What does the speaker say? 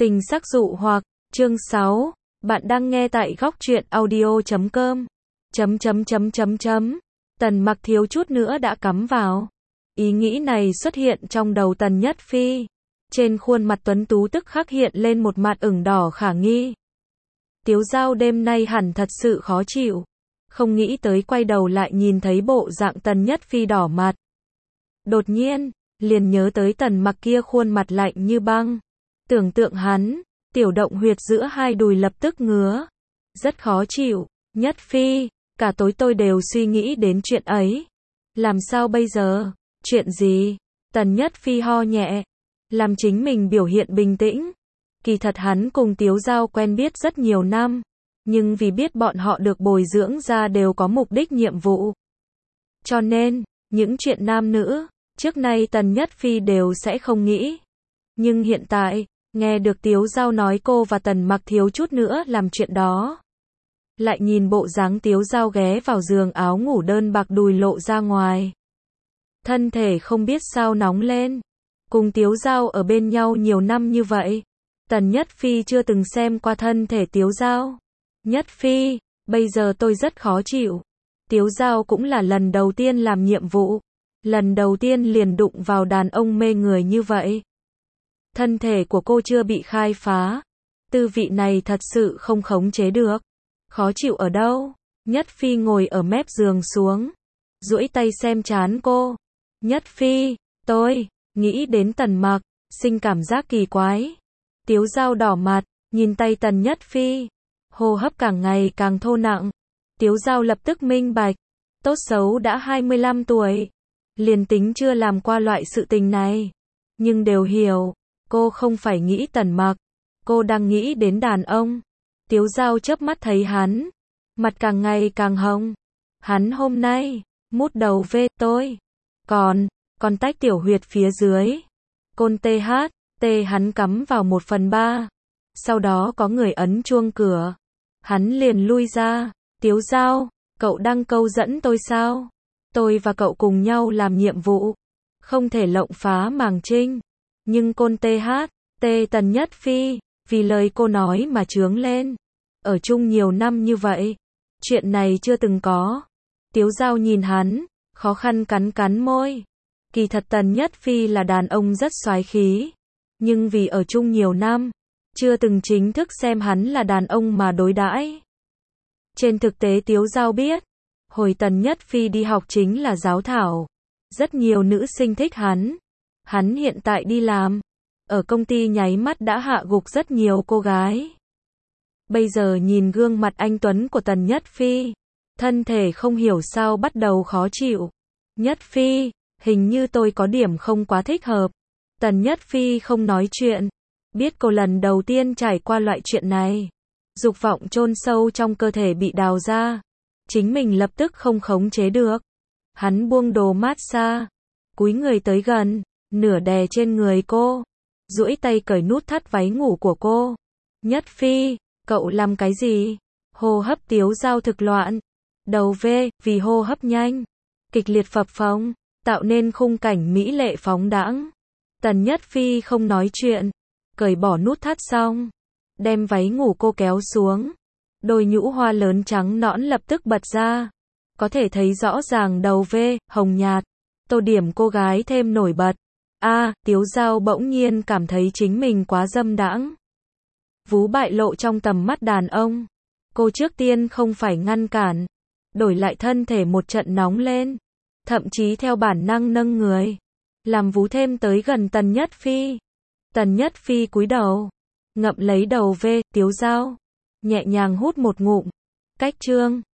Tình sắc dụ hoặc, chương 6, bạn đang nghe tại góc truyện audio.com. Tần Mặc thiếu chút nữa đã cắm vào. Ý nghĩ này xuất hiện trong đầu Tần Nhất Phi. Trên khuôn mặt tuấn tú tức khắc hiện lên một mặt ửng đỏ khả nghi. Tiếu Dao đêm nay hẳn thật sự khó chịu. Không nghĩ tới quay đầu lại nhìn thấy bộ dạng Tần Nhất Phi đỏ mặt. Đột nhiên, liền nhớ tới Tần Mặc kia khuôn mặt lạnh như băng. Tưởng tượng hắn, tiểu động huyệt giữa hai đùi lập tức ngứa. Rất khó chịu. Nhất Phi, cả tối tôi đều suy nghĩ đến chuyện ấy. Làm sao bây giờ? Chuyện gì? Tần Nhất Phi ho nhẹ, làm chính mình biểu hiện bình tĩnh. Kỳ thật hắn cùng Tiếu Dao quen biết rất nhiều năm, nhưng vì biết bọn họ được bồi dưỡng ra đều có mục đích nhiệm vụ. Cho nên, những chuyện nam nữ, trước nay Tần Nhất Phi đều sẽ không nghĩ. Nhưng hiện tại, nghe được Tiếu Dao nói cô và Tần Mặc thiếu chút nữa làm chuyện đó. Lại nhìn bộ dáng Tiếu Dao ghé vào giường, áo ngủ đơn bạc đùi lộ ra ngoài. Thân thể không biết sao nóng lên. Cùng Tiếu Dao ở bên nhau nhiều năm như vậy, Tần Nhất Phi chưa từng xem qua thân thể Tiếu Dao. Nhất Phi, bây giờ tôi rất khó chịu. Tiếu Dao cũng là lần đầu tiên làm nhiệm vụ. Lần đầu tiên liền đụng vào đàn ông mê người như vậy. Thân thể của cô chưa bị khai phá. Tư vị này thật sự không khống chế được. Khó chịu ở đâu? Nhất Phi ngồi ở mép giường xuống, duỗi tay xem trán cô. Nhất Phi, tôi nghĩ đến Tần Mặc, sinh cảm giác kỳ quái. Tiếu Dao đỏ mặt, nhìn tay Tần Nhất Phi, hô hấp càng ngày càng thô nặng. Tiếu Dao lập tức minh bạch, tốt xấu đã 25 tuổi, liền tính chưa làm qua loại sự tình này, nhưng đều hiểu, cô không phải nghĩ Tần Mặc, cô đang nghĩ đến đàn ông. Tiếu Dao chớp mắt thấy hắn, mặt càng ngày càng hồng. Hắn hôm nay, mút đầu về tôi, còn tách tiểu huyệt phía dưới. Côn THT hắn cắm vào 1/3. Sau đó có người ấn chuông cửa. Hắn liền lui ra. Tiếu Dao, cậu đang câu dẫn tôi sao? Tôi và cậu cùng nhau làm nhiệm vụ, không thể lộng phá màng trinh. Nhưng Côn THT Tần Nhất Phi, vì lời cô nói mà chướng lên. Ở chung nhiều năm như vậy, chuyện này chưa từng có. Tiếu Dao nhìn hắn, khó khăn cắn môi. Kỳ thật Tần Nhất Phi là đàn ông rất soái khí, nhưng vì ở chung nhiều năm, chưa từng chính thức xem hắn là đàn ông mà đối đãi. Trên thực tế Tiếu Dao biết, hồi Tần Nhất Phi đi học chính là giáo thảo. Rất nhiều nữ sinh thích hắn. Hắn hiện tại đi làm, ở công ty nháy mắt đã hạ gục rất nhiều cô gái. Bây giờ nhìn gương mặt anh tuấn của Tần Nhất Phi, thân thể không hiểu sao bắt đầu khó chịu. Nhất Phi, hình như tôi có điểm không quá thích hợp. Tần Nhất Phi không nói chuyện, biết cô lần đầu tiên trải qua loại chuyện này. Dục vọng chôn sâu trong cơ thể bị đào ra, chính mình lập tức không khống chế được. Hắn buông đồ massage, cúi người tới gần, nửa đè trên người cô, duỗi tay cởi nút thắt váy ngủ của cô. Nhất Phi, cậu làm cái gì? Hô hấp Tiếu Dao thực loạn, đầu vì hô hấp nhanh, kịch liệt phập phồng, tạo nên khung cảnh mỹ lệ phóng đãng. Tần Nhất Phi không nói chuyện, cởi bỏ nút thắt xong, đem váy ngủ cô kéo xuống. Đôi nhũ hoa lớn trắng nõn lập tức bật ra, có thể thấy rõ ràng đầu hồng nhạt, tô điểm cô gái thêm nổi bật. Tiếu Dao bỗng nhiên cảm thấy chính mình quá dâm đãng. Vú bại lộ trong tầm mắt đàn ông. Cô trước tiên không phải ngăn cản, đổi lại thân thể một trận nóng lên, thậm chí theo bản năng nâng người, làm vú thêm tới gần Tần Nhất Phi. Tần Nhất Phi cúi đầu, ngậm lấy đầu Tiếu Dao, nhẹ nhàng hút một ngụm. Cách chương